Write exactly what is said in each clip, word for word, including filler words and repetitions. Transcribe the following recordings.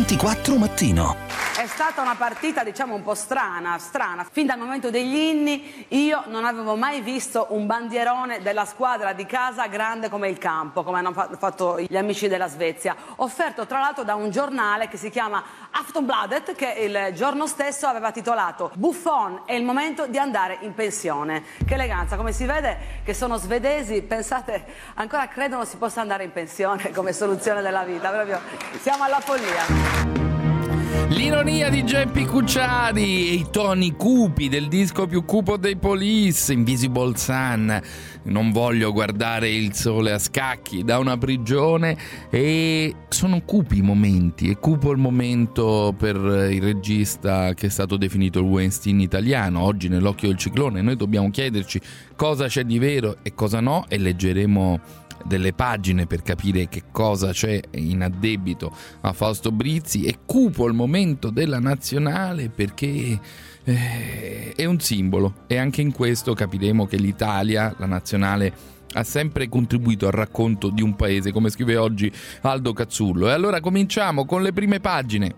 ventiquattro Mattino. È stata una partita, diciamo, un po' strana, strana. Fin dal momento degli inni io non avevo mai visto un bandierone della squadra di casa grande come il campo, come hanno fatto gli amici della Svezia, offerto tra l'altro da un giornale che si chiama Aftonbladet, che il giorno stesso aveva titolato Buffon, è il momento di andare in pensione. Che eleganza, come si vede che sono svedesi, pensate, ancora credono si possa andare in pensione come soluzione della vita, proprio siamo alla follia. L'ironia di Geppi Cucciari e i toni cupi del disco più cupo dei Police, Invisible Sun. Non voglio guardare il sole a scacchi da una prigione. E sono cupi i momenti, è cupo il momento per il regista che è stato definito il Weinstein italiano. Oggi nell'occhio del ciclone noi dobbiamo chiederci cosa c'è di vero e cosa no, e leggeremo delle pagine per capire che cosa c'è in addebito a Fausto Brizzi. E cupo il momento della nazionale perché eh, è un simbolo, e anche in questo capiremo che l'Italia, la nazionale, ha sempre contribuito al racconto di un paese, come scrive oggi Aldo Cazzullo. E allora cominciamo con le prime pagine.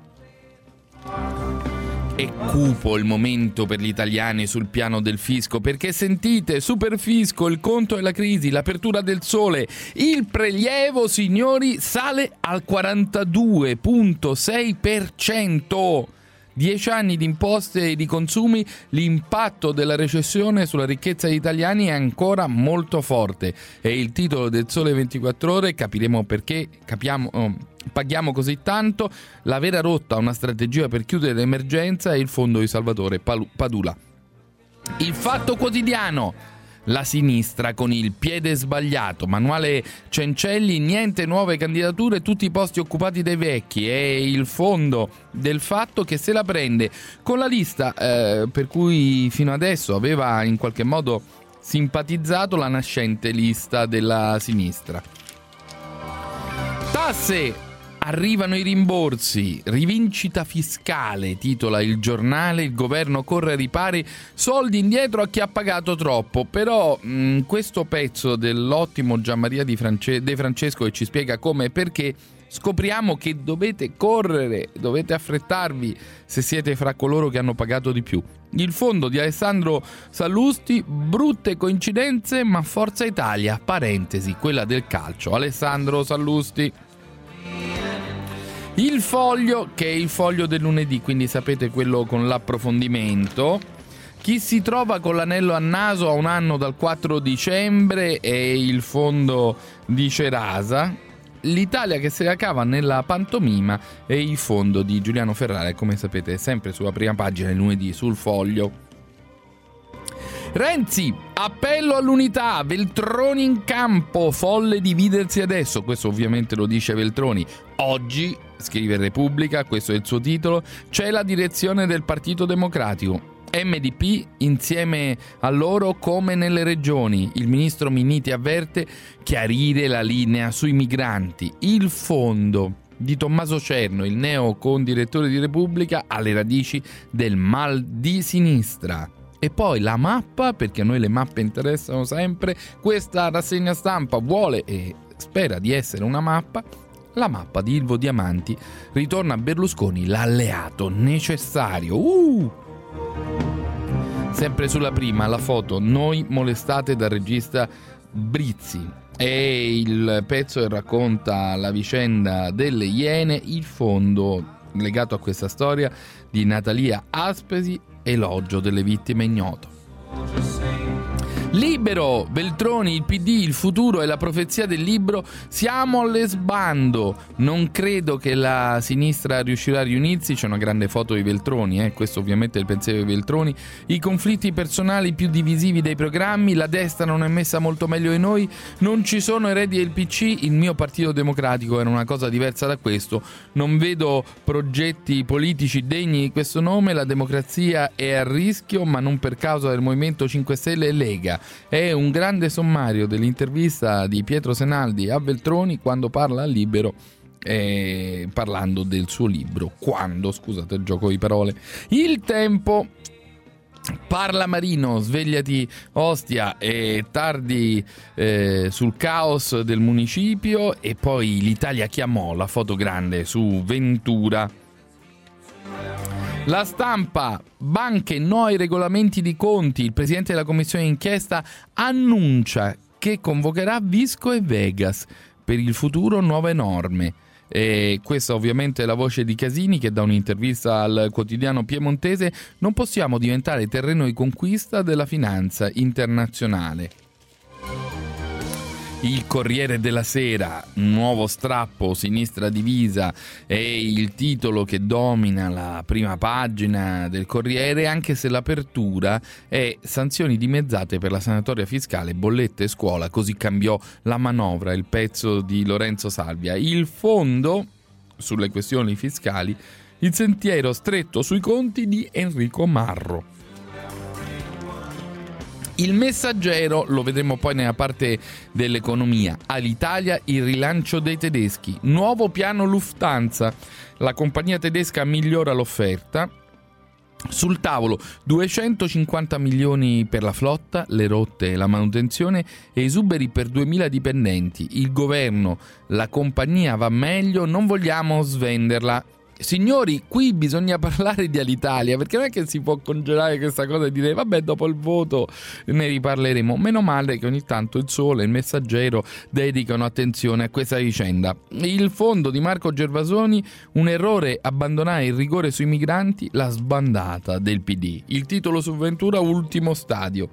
È cupo il momento per gli italiani sul piano del fisco, perché sentite, superfisco, il conto e la crisi, l'apertura del sole, il prelievo, signori, sale al quarantadue virgola sei per cento. Dieci anni di imposte e di consumi, l'impatto della recessione sulla ricchezza degli italiani è ancora molto forte. È il titolo del Sole ventiquattro Ore, capiremo perché, capiamo... Oh, paghiamo così tanto, la vera rotta a una strategia per chiudere l'emergenza e il fondo di Salvatore Padula. Il Fatto Quotidiano, la sinistra con il piede sbagliato, Manuale Cencelli, niente nuove candidature, tutti i posti occupati dai vecchi. È il Fondo del Fatto che se la prende con la lista eh, per cui fino adesso aveva in qualche modo simpatizzato la nascente lista della sinistra. Tasse. Arrivano i rimborsi, rivincita fiscale, titola il giornale, il governo corre ai ripari, soldi indietro a chi ha pagato troppo. Però mh, questo pezzo dell'ottimo Gianmaria di France- De Francesco, che ci spiega come e perché, scopriamo che dovete correre, dovete affrettarvi se siete fra coloro che hanno pagato di più. Il fondo di Alessandro Sallusti, brutte coincidenze ma Forza Italia, parentesi, quella del calcio. Alessandro Sallusti. Il Foglio, che è il foglio del lunedì, quindi sapete quello con l'approfondimento. Chi si trova con l'anello a naso a un anno dal quattro dicembre è il fondo di Cerasa. L'Italia che se la cava nella pantomima è il fondo di Giuliano Ferrara, come sapete sempre sulla prima pagina il lunedì sul Foglio. Renzi, appello all'unità, Veltroni in campo, folle dividersi adesso. Questo ovviamente lo dice Veltroni. Oggi, scrive Repubblica, questo è il suo titolo, c'è la direzione del Partito Democratico. M D P insieme a loro come nelle regioni. Il ministro Minniti avverte chiarire la linea sui migranti. Il fondo di Tommaso Cerno, il neo condirettore di Repubblica, alle radici del mal di sinistra. E poi la mappa, perché a noi le mappe interessano sempre. Questa rassegna stampa vuole e spera di essere una mappa. La mappa di Ilvo Diamanti, ritorna a Berlusconi l'alleato necessario. Uh! Sempre sulla prima, la foto, noi molestate dal regista Brizzi. E il pezzo che racconta la vicenda delle Iene, il fondo legato a questa storia di Natalia Aspesi, elogio delle vittime ignoto. Libero, Veltroni, il P D, il futuro e la profezia del libro, siamo all'esbando. Non credo che la sinistra riuscirà a riunirsi. C'è una grande foto di Veltroni, eh? Questo ovviamente è il pensiero di Veltroni. I conflitti personali più divisivi dei programmi, la destra non è messa molto meglio di noi, non ci sono eredi del P C, il mio Partito Democratico era una cosa diversa da questo, non vedo progetti politici degni di questo nome, la democrazia è a rischio, ma non per causa del Movimento cinque Stelle e Lega. È un grande sommario dell'intervista di Pietro Senaldi a Veltroni quando parla al Libero, eh, parlando del suo libro. Quando, scusate il gioco di parole. Il Tempo, Parla Marino, svegliati Ostia e tardi eh, sul caos del municipio, e poi l'Italia chiamò, la foto grande su Ventura. La Stampa, banche no ai regolamenti di conti, il presidente della commissione d'inchiesta annuncia che convocherà Visco e Vegas per il futuro, nuove norme. E questa ovviamente è la voce di Casini, che da un'intervista al quotidiano piemontese: non possiamo diventare terreno di conquista della finanza internazionale. Il Corriere della Sera, nuovo strappo, sinistra divisa, è il titolo che domina la prima pagina del Corriere, anche se l'apertura è sanzioni dimezzate per la sanatoria fiscale, bollette scuola, così cambiò la manovra, il pezzo di Lorenzo Salvia. Il fondo sulle questioni fiscali, il sentiero stretto sui conti di Enrico Marro. Il Messaggero, lo vedremo poi nella parte dell'economia, all'Italia il rilancio dei tedeschi, nuovo piano Lufthansa, la compagnia tedesca migliora l'offerta. Sul tavolo duecentocinquanta milioni per la flotta, le rotte e la manutenzione, e esuberi per duemila dipendenti. Il governo, la compagnia va meglio, non vogliamo svenderla. Signori, qui bisogna parlare di Alitalia, perché non è che si può congelare questa cosa e dire vabbè, dopo il voto ne riparleremo. Meno male che ogni tanto il Sole e il Messaggero dedicano attenzione a questa vicenda. Il fondo di Marco Gervasoni, un errore abbandonare il rigore sui migranti, la sbandata del P D. Il titolo su Ventura, ultimo stadio.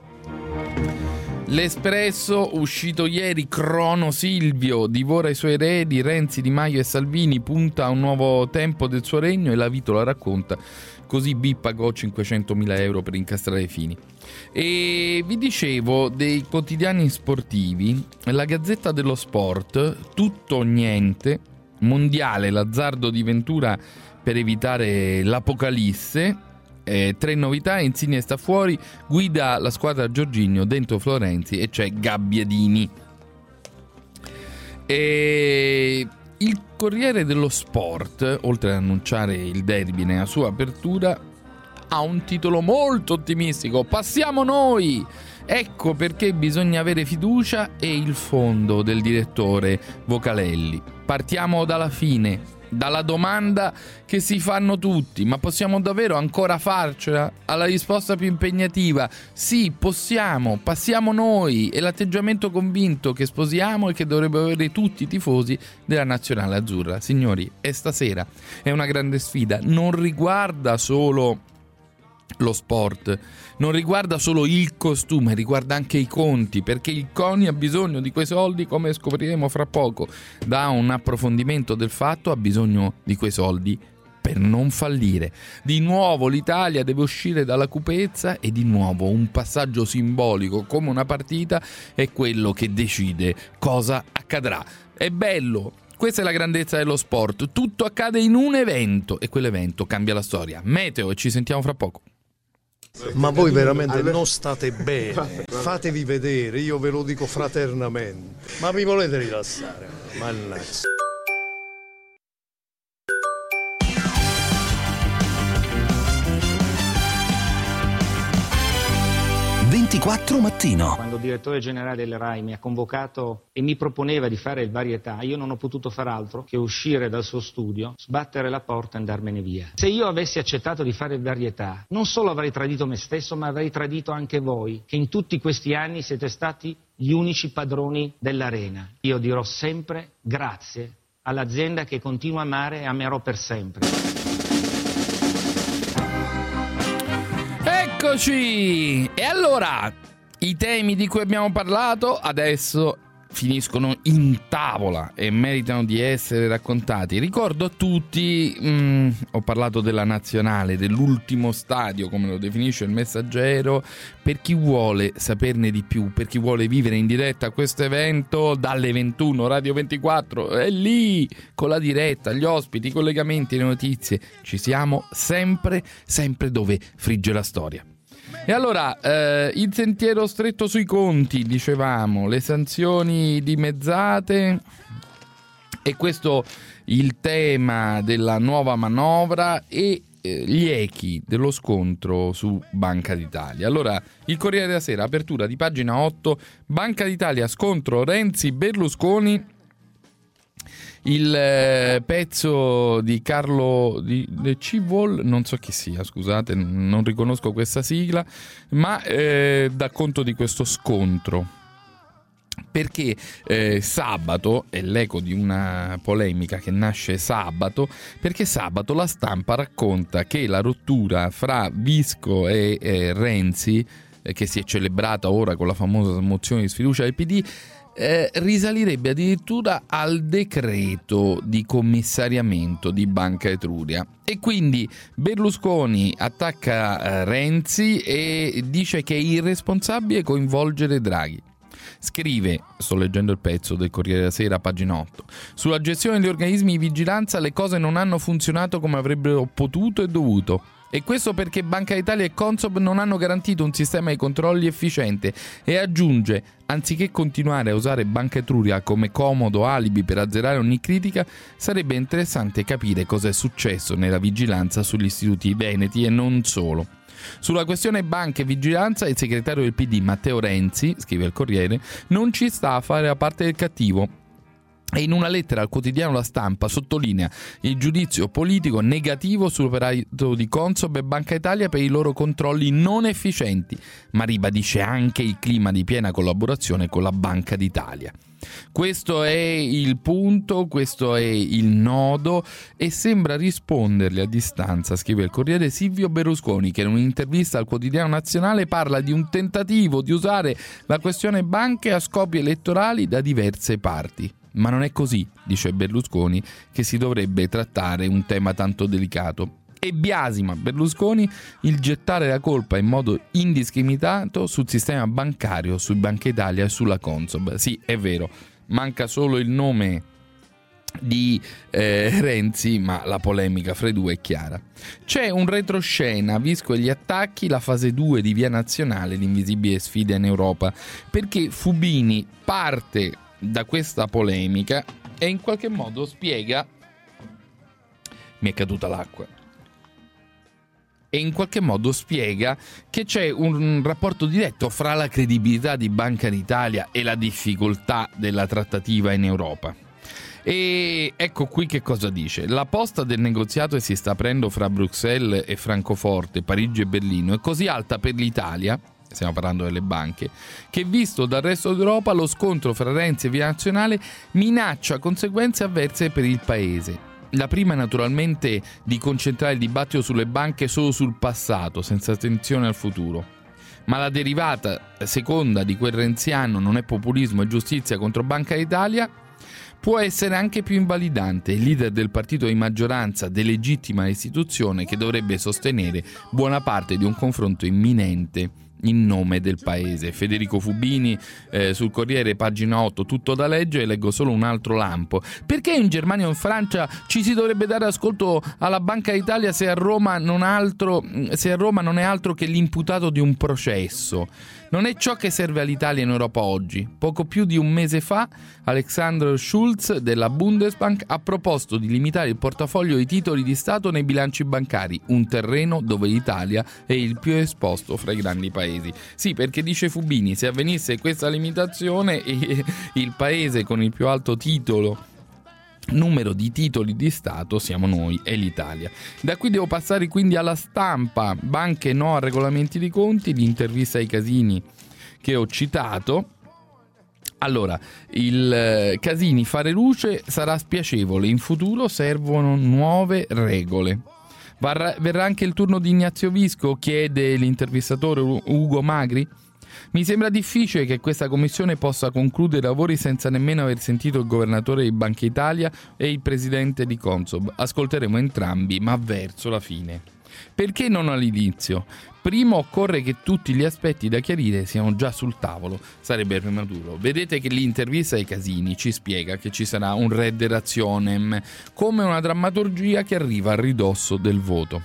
L'Espresso, uscito ieri, Crono Silvio divora i suoi eredi, Renzi, Di Maio e Salvini, punta a un nuovo tempo del suo regno, e la Vito la racconta, così B pagò cinquecentomila euro per incastrare Fini. E vi dicevo dei quotidiani sportivi, la Gazzetta dello Sport, tutto o niente, mondiale, l'azzardo di Ventura per evitare l'apocalisse. Eh, tre novità: Insigne sta fuori, guida la squadra Giorginio, dentro Florenzi e c'è Gabbiadini. E il Corriere dello Sport, oltre ad annunciare il derby nella sua apertura, ha un titolo molto ottimistico: passiamo noi! Ecco perché bisogna avere fiducia, e il fondo del direttore Vocalelli. Partiamo dalla fine, dalla domanda che si fanno tutti: ma possiamo davvero ancora farcela? Alla risposta più impegnativa: sì, possiamo, passiamo noi, e l'atteggiamento convinto che sposiamo e che dovrebbero avere tutti i tifosi della nazionale azzurra. Signori, è stasera, è una grande sfida, non riguarda solo lo sport, non riguarda solo il costume, riguarda anche i conti, perché il CONI ha bisogno di quei soldi, come scopriremo fra poco da un approfondimento del fatto. Ha bisogno di quei soldi per non fallire. Di nuovo l'Italia deve uscire dalla cupezza, e di nuovo un passaggio simbolico come una partita è quello che decide cosa accadrà. È bello. Questa è la grandezza dello sport, tutto accade in un evento, e quell'evento cambia la storia. Meteo, e ci sentiamo fra poco. Ma voi veramente non state bene, fatevi vedere, io ve lo dico fraternamente. Ma vi volete rilassare? Mannaggia. ventiquattro mattino. Quando il direttore generale del Rai mi ha convocato e mi proponeva di fare il varietà, io non ho potuto far altro che uscire dal suo studio, sbattere la porta e andarmene via. Se io avessi accettato di fare il varietà, non solo avrei tradito me stesso, ma avrei tradito anche voi, che in tutti questi anni siete stati gli unici padroni dell'arena. Io dirò sempre grazie all'azienda che continuo a amare e amerò per sempre. Eccoci! E allora, i temi di cui abbiamo parlato adesso finiscono in tavola e meritano di essere raccontati. Ricordo a tutti, mh, ho parlato della nazionale, dell'ultimo stadio, come lo definisce il Messaggero, per chi vuole saperne di più, per chi vuole vivere in diretta questo evento dalle ventuno, Radio ventiquattro, è lì, con la diretta, gli ospiti, i collegamenti, le notizie. Ci siamo sempre, sempre dove frigge la storia. E allora, eh, il sentiero stretto sui conti, dicevamo, le sanzioni dimezzate, e questo il tema della nuova manovra, e eh, gli echi dello scontro su Banca d'Italia. Allora, il Corriere della Sera, apertura di pagina otto, Banca d'Italia, scontro Renzi-Berlusconi. Il eh, pezzo di Carlo di, di Civol, non so chi sia, scusate, non riconosco questa sigla, ma eh, dà conto di questo scontro. Perché eh, sabato, è l'eco di una polemica che nasce sabato, perché sabato la Stampa racconta che la rottura fra Visco e eh, Renzi, eh, che si è celebrata ora con la famosa mozione di sfiducia del P D, Eh, risalirebbe addirittura al decreto di commissariamento di Banca Etruria, e quindi Berlusconi attacca eh, Renzi e dice che è irresponsabile coinvolgere Draghi. Scrive, sto leggendo il pezzo del Corriere della Sera, pagina otto, sulla gestione degli organismi di vigilanza le cose non hanno funzionato come avrebbero potuto e dovuto. E questo perché Banca d'Italia e Consob non hanno garantito un sistema di controlli efficiente, e aggiunge, anziché continuare a usare Banca Etruria come comodo alibi per azzerare ogni critica, sarebbe interessante capire cosa è successo nella vigilanza sugli istituti veneti e non solo. Sulla questione banche e vigilanza, il segretario del P D Matteo Renzi, scrive il Corriere, non ci sta a fare la parte del cattivo. E in una lettera al quotidiano La Stampa sottolinea il giudizio politico negativo sull'operato di Consob e Banca Italia per i loro controlli non efficienti, ma ribadisce anche il clima di piena collaborazione con la Banca d'Italia. Questo è il punto, questo è il nodo, e sembra risponderli a distanza, scrive il Corriere, Silvio Berlusconi, che in un'intervista al quotidiano nazionale parla di un tentativo di usare la questione banche a scopi elettorali da diverse parti. Ma non è così, dice Berlusconi, che si dovrebbe trattare un tema tanto delicato. E biasima Berlusconi il gettare la colpa in modo indiscriminato sul sistema bancario, su Banca Italia e sulla Consob. Sì, è vero, manca solo il nome di eh, Renzi, ma la polemica fra i due è chiara. C'è un retroscena, Visco e gli attacchi, la fase due di Via Nazionale, l'invisibile sfida in Europa, perché Fubini parte da questa polemica e in qualche modo spiega, mi è caduta l'acqua, e in qualche modo spiega che c'è un rapporto diretto fra la credibilità di Banca d'Italia e la difficoltà della trattativa in Europa. E ecco qui che cosa dice: la posta del negoziato che si sta aprendo fra Bruxelles e Francoforte, Parigi e Berlino è così alta per l'Italia, stiamo parlando delle banche, che visto dal resto d'Europa lo scontro fra Renzi e Via Nazionale minaccia conseguenze avverse per il paese. La prima è naturalmente di concentrare il dibattito sulle banche solo sul passato, senza attenzione al futuro. Ma la derivata seconda di quel renziano non è populismo e giustizia contro Banca d'Italia, può essere anche più invalidante. Il leader del partito di maggioranza delegittima l'istituzione che dovrebbe sostenere buona parte di un confronto imminente in nome del paese. Federico Fubini eh, sul Corriere, pagina otto, tutto da leggere, leggo solo un altro lampo. Perché in Germania o in Francia ci si dovrebbe dare ascolto alla Banca d'Italia se a Roma non altro, se a Roma non è altro che l'imputato di un processo? Non è ciò che serve all'Italia in Europa oggi. Poco più di un mese fa Alexander Schulz della Bundesbank ha proposto di limitare il portafoglio di titoli di Stato nei bilanci bancari, un terreno dove l'Italia è il più esposto fra i grandi paesi. Sì, perché dice Fubini, se avvenisse questa limitazione il paese con il più alto titolo numero di titoli di Stato siamo noi, è l'Italia. Da qui devo passare quindi alla Stampa. Banche no a regolamenti di conti, l'intervista ai Casini che ho citato. Allora, il Casini, fare luce sarà spiacevole, in futuro servono nuove regole. Verrà anche il turno di Ignazio Visco, chiede l'intervistatore Ugo Magri. Mi sembra difficile che questa commissione possa concludere i lavori senza nemmeno aver sentito il governatore di Banca Italia e il presidente di Consob. Ascolteremo entrambi, ma verso la fine. Perché non all'inizio? Prima occorre che tutti gli aspetti da chiarire siano già sul tavolo. Sarebbe prematuro. Vedete che l'intervista ai Casini ci spiega che ci sarà un redde rationem, come una drammaturgia che arriva a ridosso del voto.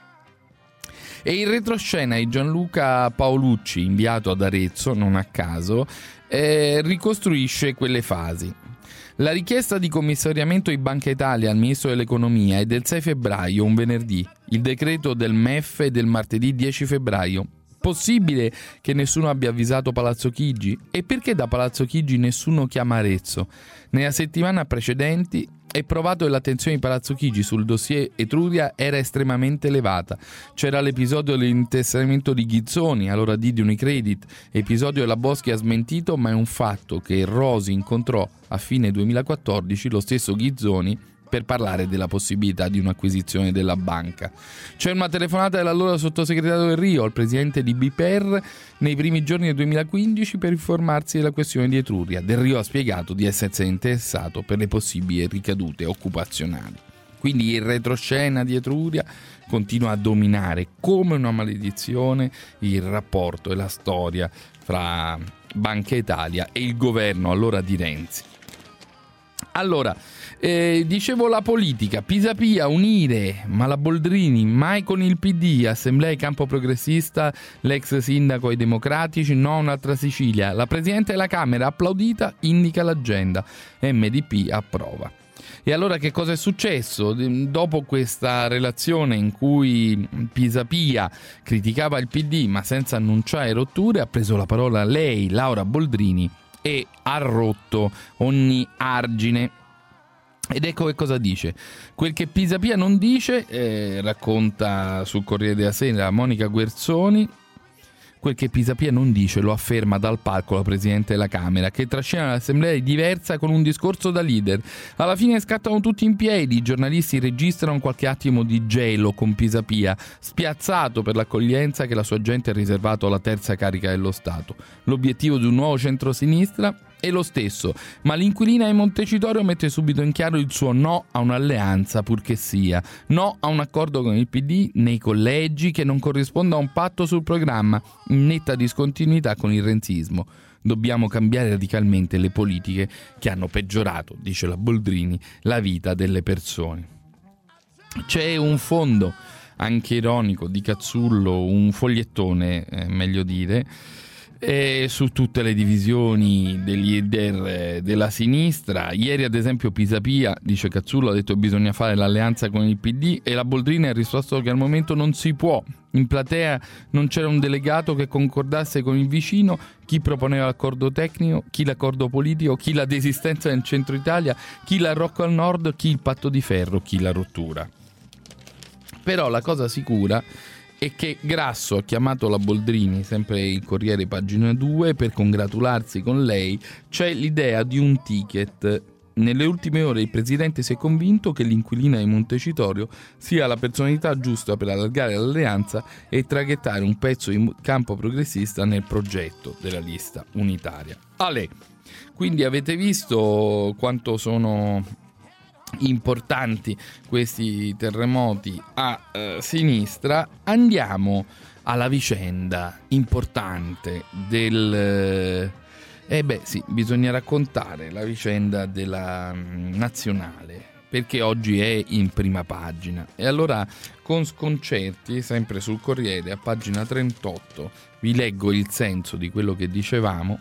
E il retroscena di Gianluca Paolucci, inviato ad Arezzo, non a caso, eh, ricostruisce quelle fasi. La richiesta di commissariamento di Banca Italia al Ministro dell'Economia è del sei febbraio, un venerdì. Il decreto del M E F è del martedì dieci febbraio. Possibile che nessuno abbia avvisato Palazzo Chigi? E perché da Palazzo Chigi nessuno chiama Arezzo? Nella settimana precedenti è provato che l'attenzione di Palazzo Chigi sul dossier Etruria era estremamente elevata. C'era l'episodio dell'intestamento di Ghizzoni, allora D di Unicredit, episodio che la Boschi ha smentito, ma è un fatto che Rosi incontrò a fine duemilaquattordici lo stesso Ghizzoni per parlare della possibilità di un'acquisizione della banca. C'è una telefonata dell'allora sottosegretario Del Rio al presidente di B P R nei primi giorni del duemilaquindici per informarsi della questione di Etruria. Del Rio ha spiegato di essersi interessato per le possibili ricadute occupazionali. Quindi il retroscena di Etruria continua a dominare come una maledizione il rapporto e la storia fra Banca Italia e il governo allora di Renzi. Allora, eh, dicevo la politica, Pisapia, unire, ma la Boldrini, mai con il P D, Assemblea di Campo Progressista, l'ex sindaco ai Democratici, no un'altra Sicilia. La Presidente della Camera, applaudita, indica l'agenda, M D P approva. E allora che cosa è successo? Dopo questa relazione in cui Pisapia criticava il P D ma senza annunciare rotture, ha preso la parola lei, Laura Boldrini, e ha rotto ogni argine. Ed ecco che cosa dice. Quel che Pisapia non dice, eh, racconta sul Corriere della Sera Monica Guerzoni, quel che Pisapia non dice lo afferma dal palco la Presidente della Camera, che trascina l'Assemblea diversa con un discorso da leader. Alla fine scattano tutti in piedi, i giornalisti registrano qualche attimo di gelo con Pisapia, spiazzato per l'accoglienza che la sua gente ha riservato alla terza carica dello Stato. L'obiettivo di un nuovo centrosinistra è lo stesso, ma l'inquilina di Montecitorio mette subito in chiaro il suo no a un'alleanza, purché sia, no a un accordo con il P D nei collegi che non corrisponda a un patto sul programma, in netta discontinuità con il renzismo. Dobbiamo cambiare radicalmente le politiche che hanno peggiorato, dice la Boldrini, la vita delle persone. C'è un fondo anche ironico di Cazzullo, un fogliettone, eh, meglio dire, E su tutte le divisioni degli leader della sinistra. Ieri ad esempio Pisapia, dice Cazzullo, ha detto che bisogna fare l'alleanza con il P D e la Boldrini ha risposto che al momento non si può. In platea non c'era un delegato che concordasse con il vicino, chi proponeva l'accordo tecnico, chi l'accordo politico, chi la desistenza nel centro Italia, chi la Rocco al nord, chi il patto di ferro, chi la rottura. Però la cosa sicura è che Grasso ha chiamato la Boldrini, sempre il Corriere pagina due, per congratularsi con lei. C'è l'idea di un ticket. Nelle ultime ore il presidente si è convinto che l'inquilina di Montecitorio sia la personalità giusta per allargare l'alleanza e traghettare un pezzo di campo progressista nel progetto della lista unitaria. Ale, quindi avete visto quanto sono importanti questi terremoti a eh, sinistra. Andiamo alla vicenda importante del eh beh sì, bisogna raccontare la vicenda della mh, Nazionale, perché oggi è in prima pagina. E allora, con sconcerti, sempre sul Corriere a pagina trentotto, vi leggo il senso di quello che dicevamo.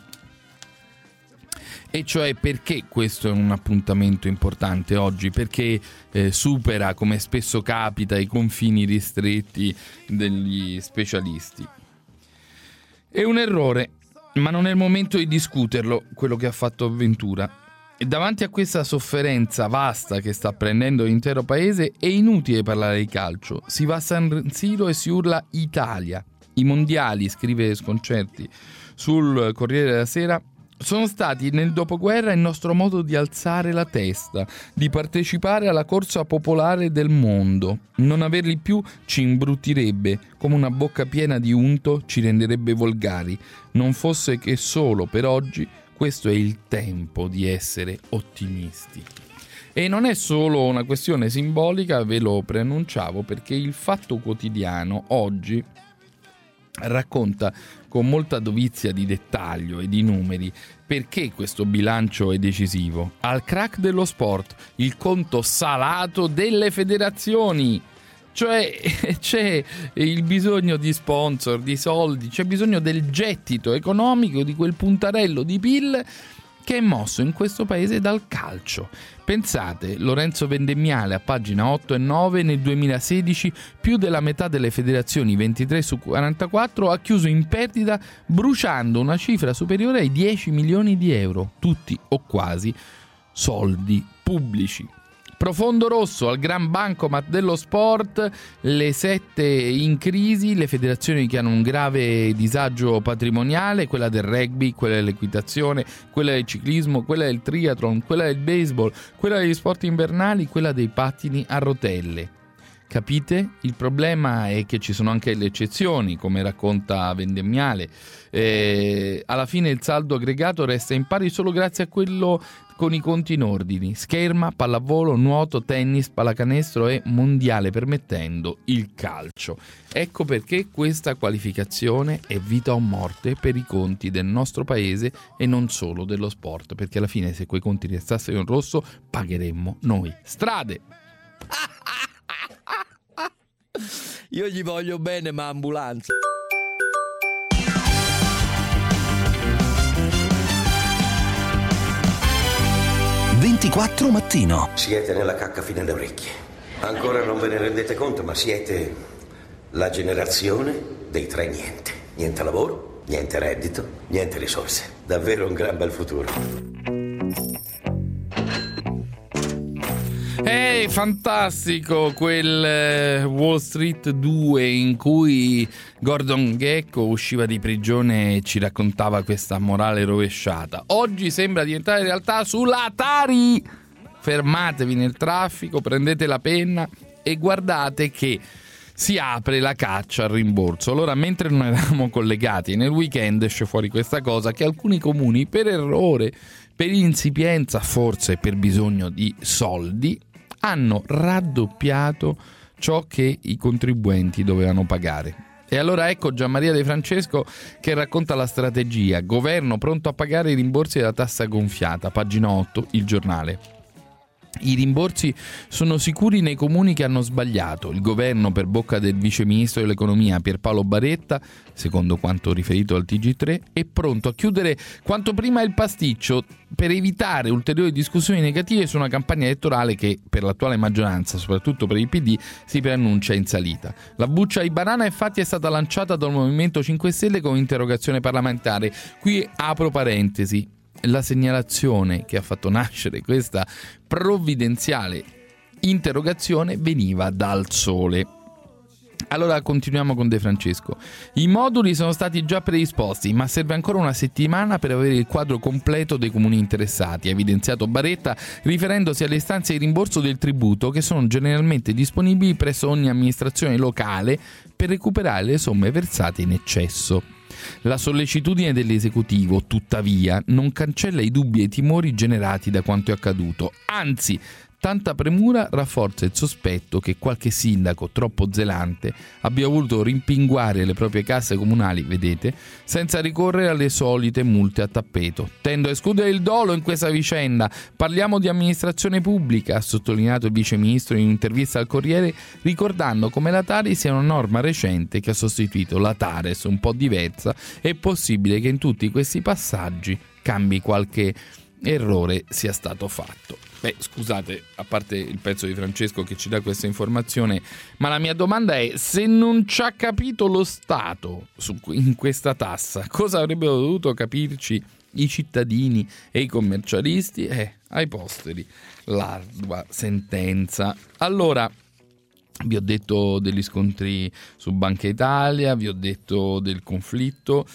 E cioè, perché questo è un appuntamento importante oggi? Perché eh, supera, come spesso capita, i confini ristretti degli specialisti. È un errore, ma non è il momento di discuterlo, quello che ha fatto Ventura. E davanti a questa sofferenza vasta che sta prendendo l'intero paese è inutile parlare di calcio. Si va a San Siro e si urla Italia. I mondiali, scrive Sconcerti sul Corriere della Sera, sono stati nel dopoguerra il nostro modo di alzare la testa, di partecipare alla corsa popolare del mondo. Non averli più ci imbruttirebbe, come una bocca piena di unto ci renderebbe volgari. Non fosse che solo per oggi questo è il tempo di essere ottimisti. E non è solo una questione simbolica, ve lo preannunciavo, perché il Fatto Quotidiano oggi racconta con molta dovizia di dettaglio e di numeri perché questo bilancio è decisivo. Al crack dello sport, il conto salato delle federazioni. Cioè c'è il bisogno di sponsor, di soldi, c'è bisogno del gettito economico, di quel puntarello di P I L che è mosso in questo paese dal calcio. Pensate, Lorenzo Vendemmiale a pagina otto e nove, nel duemilasedici più della metà delle federazioni, ventitré su quarantaquattro, ha chiuso in perdita bruciando una cifra superiore ai dieci milioni di euro, tutti o quasi soldi pubblici. Profondo rosso al gran bancomat dello sport, le sette in crisi, le federazioni che hanno un grave disagio patrimoniale, quella del rugby, quella dell'equitazione, quella del ciclismo, quella del triathlon, quella del baseball, quella degli sport invernali, quella dei pattini a rotelle. Capite? Il problema è che ci sono anche le eccezioni, come racconta Vendemmiale. Eh, alla fine il saldo aggregato resta in pari solo grazie a quello con i conti in ordine: scherma, pallavolo, nuoto, tennis, pallacanestro e mondiale permettendo il calcio. Ecco perché questa qualificazione è vita o morte per i conti del nostro paese e non solo dello sport, perché alla fine se quei conti restassero in rosso pagheremmo noi. Strade! Io gli voglio bene, ma ambulanza. ventiquattro mattino. Siete nella cacca fino alle orecchie. Ancora non ve ne rendete conto, ma siete la generazione dei tre niente. Niente lavoro, niente reddito, niente risorse. Davvero un gran bel futuro. È fantastico quel Wall Street due in cui Gordon Gekko usciva di prigione e ci raccontava questa morale rovesciata. Oggi sembra diventare realtà sulla Tari. Fermatevi nel traffico, prendete la penna e guardate che si apre la caccia al rimborso. Allora, mentre noi eravamo collegati nel weekend, esce fuori questa cosa che alcuni comuni, per errore, per insipienza, forse per bisogno di soldi, hanno raddoppiato ciò che i contribuenti dovevano pagare. E allora ecco Gianmaria De Francesco che racconta la strategia. Governo pronto a pagare i rimborsi della tassa gonfiata, pagina otto, Il Giornale. I rimborsi sono sicuri nei comuni che hanno sbagliato. Il governo, per bocca del vice ministro dell'economia Pierpaolo Baretta, secondo quanto riferito al T G tre, è pronto a chiudere quanto prima il pasticcio per evitare ulteriori discussioni negative su una campagna elettorale che per l'attuale maggioranza, soprattutto per il P D, si preannuncia in salita. La buccia di banana infatti è stata lanciata dal Movimento cinque Stelle con interrogazione parlamentare. Qui apro parentesi. La segnalazione che ha fatto nascere questa provvidenziale interrogazione veniva dal Sole. Allora continuiamo con De Francesco. I moduli sono stati già predisposti, ma serve ancora una settimana per avere il quadro completo dei comuni interessati, ha evidenziato Baretta riferendosi alle istanze di rimborso del tributo che sono generalmente disponibili presso ogni amministrazione locale per recuperare le somme versate in eccesso. La sollecitudine dell'esecutivo, tuttavia, non cancella i dubbi e i timori generati da quanto è accaduto. Anzi, tanta premura rafforza il sospetto che qualche sindaco troppo zelante abbia voluto rimpinguare le proprie casse comunali, vedete, senza ricorrere alle solite multe a tappeto. Tendo a escludere il dolo in questa vicenda. Parliamo di amministrazione pubblica, ha sottolineato il vice ministro in un'intervista al Corriere, ricordando come la Tari sia una norma recente che ha sostituito la Tares, un po' diversa. È possibile che in tutti questi passaggi cambi qualche errore sia stato fatto. Beh, scusate, a parte il pezzo di Francesco che ci dà questa informazione, ma la mia domanda è: se non ci ha capito lo Stato su, in questa tassa, cosa avrebbero dovuto capirci i cittadini e i commercialisti? Eh, ai posteri, l'ardua sentenza. Allora, vi ho detto degli scontri su Banca Italia, vi ho detto del conflitto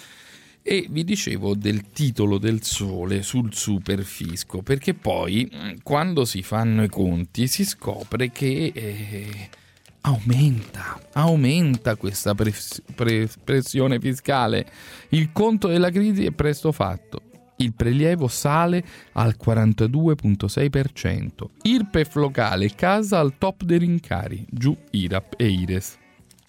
e vi dicevo del titolo del Sole sul superfisco, perché poi quando si fanno i conti si scopre che eh, aumenta, aumenta questa pres- pres- pressione fiscale. Il conto della crisi è presto fatto. Il prelievo sale al quarantadue virgola sei per cento. I R P E F locale casa al top dei rincari, giù I R A P e I R E S.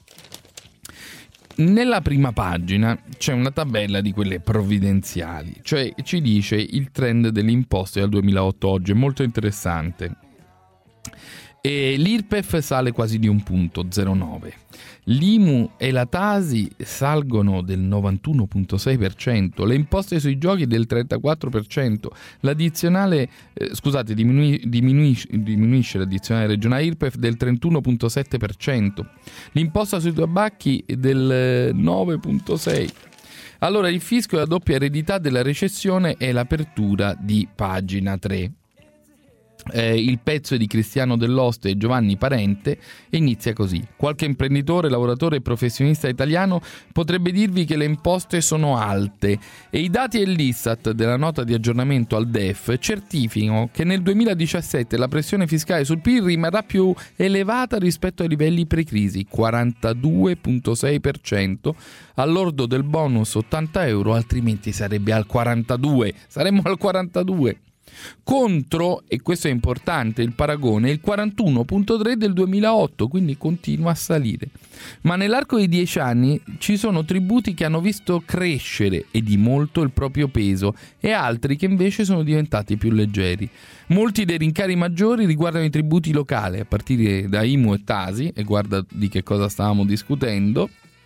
Nella prima pagina c'è una tabella di quelle provvidenziali, cioè ci dice il trend delle imposte dal duemilaotto oggi, è molto interessante. E l'I R P E F sale quasi di un punto, zero virgola nove. L'I M U e la Tasi salgono del novantuno virgola sei per cento, le imposte sui giochi del trentaquattro per cento, l'addizionale, eh, scusate, diminui, diminuisce, diminuisce l'addizionale regionale I R P E F del trentuno virgola sette per cento, l'imposta sui tabacchi del nove virgola sei per cento. Allora il fisco e la doppia eredità della recessione è l'apertura di pagina tre. Eh, il pezzo è di Cristiano Dell'Oste e Giovanni Parente e inizia così: qualche imprenditore, lavoratore e professionista italiano potrebbe dirvi che le imposte sono alte e i dati dell'Istat della nota di aggiornamento al D E F certificano che nel duemiladiciassette la pressione fiscale sul P I L rimarrà più elevata rispetto ai livelli pre-crisi, quarantadue virgola sei per cento, all'ordo del bonus ottanta euro, altrimenti sarebbe al quarantadue, saremmo al quarantadue. Contro, e questo è importante, il paragone, il quarantuno virgola tre del duemilaotto, quindi continua a salire. Ma nell'arco di dieci anni ci sono tributi che hanno visto crescere e di molto il proprio peso e altri che invece sono diventati più leggeri. Molti dei rincari maggiori riguardano i tributi locali, a partire da I M U e Tasi, e guarda di che cosa stavamo discutendo,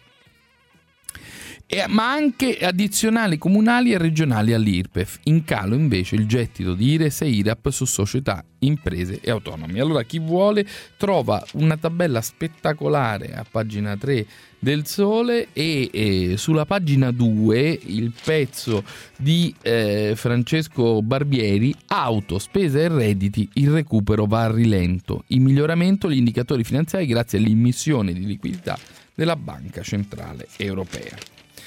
E, ma anche addizionali comunali e regionali all'I R P E F. In calo invece il gettito di I R E S e I R A P su società, imprese e autonomi. Allora chi vuole trova una tabella spettacolare a pagina tre del Sole e, e sulla pagina due il pezzo di eh, Francesco Barbieri: auto, spese e redditi, il recupero va a rilento, in miglioramento gli indicatori finanziari grazie all'immissione di liquidità della Banca Centrale Europea.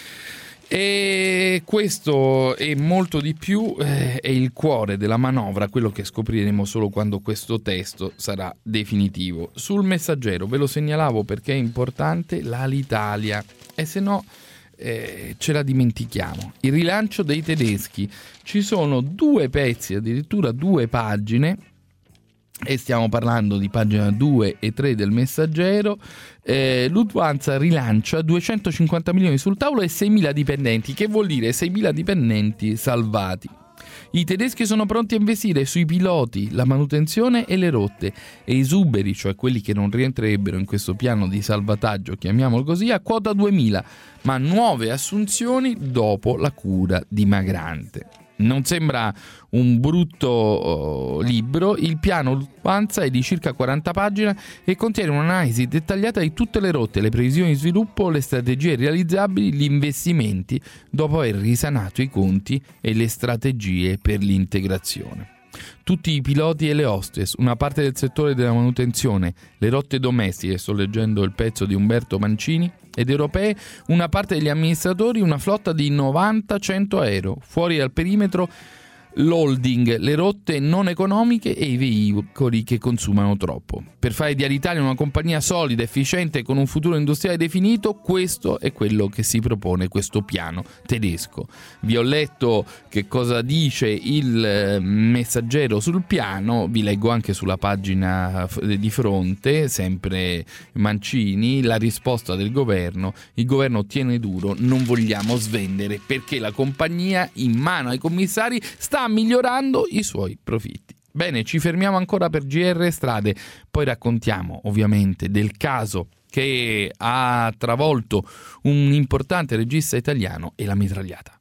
E questo e molto di più eh, è il cuore della manovra, quello che scopriremo solo quando questo testo sarà definitivo. Sul Messaggero ve lo segnalavo perché è importante l'Alitalia, e se no eh, ce la dimentichiamo. Il rilancio dei tedeschi, ci sono due pezzi, addirittura due pagine, e stiamo parlando di pagina due e tre del Messaggero. eh, Lufthansa rilancia duecentocinquanta milioni sul tavolo e seimila dipendenti, che vuol dire seimila dipendenti salvati. I tedeschi sono pronti a investire sui piloti, la manutenzione e le rotte, e i esuberi, cioè quelli che non rientrerebbero in questo piano di salvataggio, chiamiamolo così, a quota duemila, ma nuove assunzioni dopo la cura dimagrante. Non sembra un brutto uh, libro. Il piano Lufthansa è di circa quaranta pagine e contiene un'analisi dettagliata di tutte le rotte, le previsioni di sviluppo, le strategie realizzabili, gli investimenti dopo aver risanato i conti e le strategie per l'integrazione. Tutti i piloti e le hostess, una parte del settore della manutenzione, le rotte domestiche, sto leggendo il pezzo di Umberto Mancini, ed europee, una parte degli amministratori, una flotta di novanta cento aereo, fuori dal perimetro l'holding, le rotte non economiche e i veicoli che consumano troppo. Per fare di Alitalia una compagnia solida, efficiente e con un futuro industriale definito, questo è quello che si propone questo piano tedesco. Vi ho letto che cosa dice il Messaggero sul piano, vi leggo anche sulla pagina di fronte, sempre Mancini, la risposta del governo: il governo tiene duro, non vogliamo svendere perché la compagnia in mano ai commissari sta migliorando i suoi profitti. Bene, ci fermiamo ancora per G R Strade, poi raccontiamo ovviamente del caso che ha travolto un importante regista italiano e la mitragliata.